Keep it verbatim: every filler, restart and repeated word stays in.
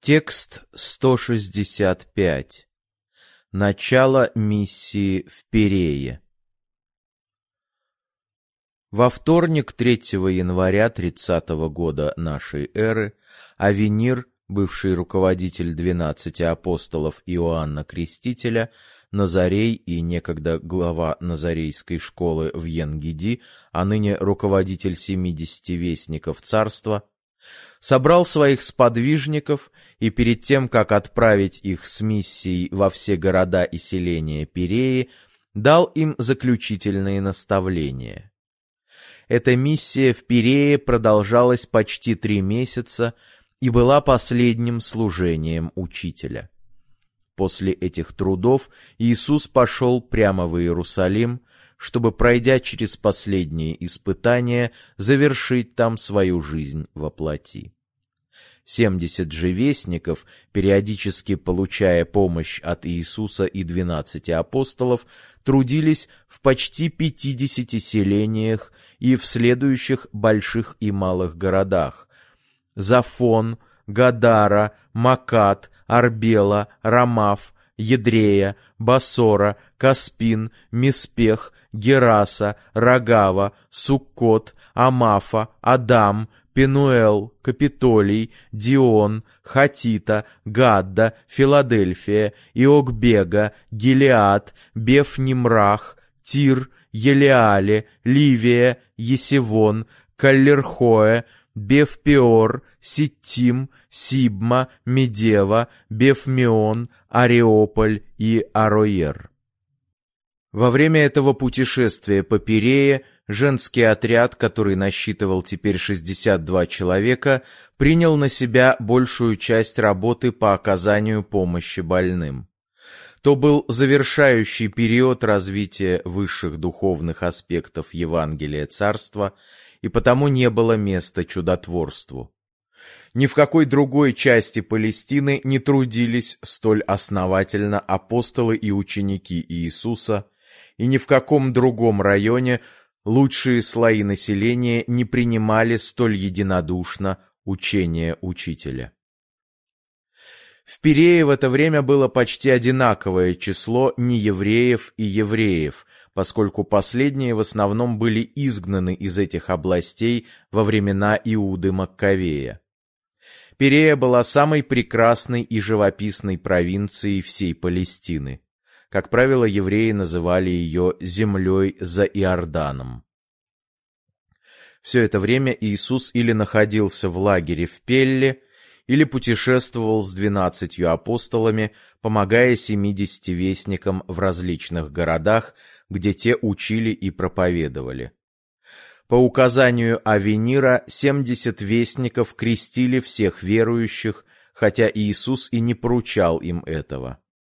Текст сто шестьдесят пять. Начало миссии в Пирее. Во вторник, третьего января тридцатого года нашей эры, Авенир, бывший руководитель двенадцати апостолов Иоанна Крестителя, Назарей и некогда глава Назарейской школы в Ен-Гиди, а ныне руководитель семидесяти вестников царства, собрал своих сподвижников и перед тем, как отправить их с миссией во все города и селения Пиреи, дал им заключительные наставления. Эта миссия в Пирее продолжалась почти три месяца и была последним служением учителя. После этих трудов Иисус пошел прямо в Иерусалим, чтобы, пройдя через последние испытания, завершить там свою жизнь во плоти. Семьдесят же вестников, периодически получая помощь от Иисуса и двенадцати апостолов, трудились в почти пятидесяти селениях и в следующих больших и малых городах: Зафон, Гадара, Макат, Арбела, Рамаф, Едрея, Басора, Каспин, Миспех, Гераса, Рогава, Суккот, Амафа, Адам, Пенуэл, Капитолий, Дион, Хатита, Гадда, Филадельфия, Иокбега, Гилеад, Беф-Нимрах, Тир, Елеале, Ливия, Есевон, Каллерхоэ, Беф-Пеор, Ситтим, Сибма, Медева, Беф-Меон, Ареополь и Ароер. Во время этого путешествия по Пирее женский отряд, который насчитывал теперь шестьдесят два человека, принял на себя большую часть работы по оказанию помощи больным. То был завершающий период развития высших духовных аспектов Евангелия Царства, и потому не было места чудотворству. Ни в какой другой части Палестины не трудились столь основательно апостолы и ученики Иисуса, и ни в каком другом районе лучшие слои населения не принимали столь единодушно учение учителя. В Пирее в это время было почти одинаковое число неевреев и евреев, поскольку последние в основном были изгнаны из этих областей во времена Иуды Маккавея. Пирея была самой прекрасной и живописной провинцией всей Палестины. Как правило, евреи называли ее «землей за Иорданом». Все это время Иисус или находился в лагере в Пелле, или путешествовал с двенадцатью апостолами, помогая семидесяти вестникам в различных городах, где те учили и проповедовали. По указанию Авенира семьдесят вестников крестили всех верующих, хотя Иисус и не поручал им этого.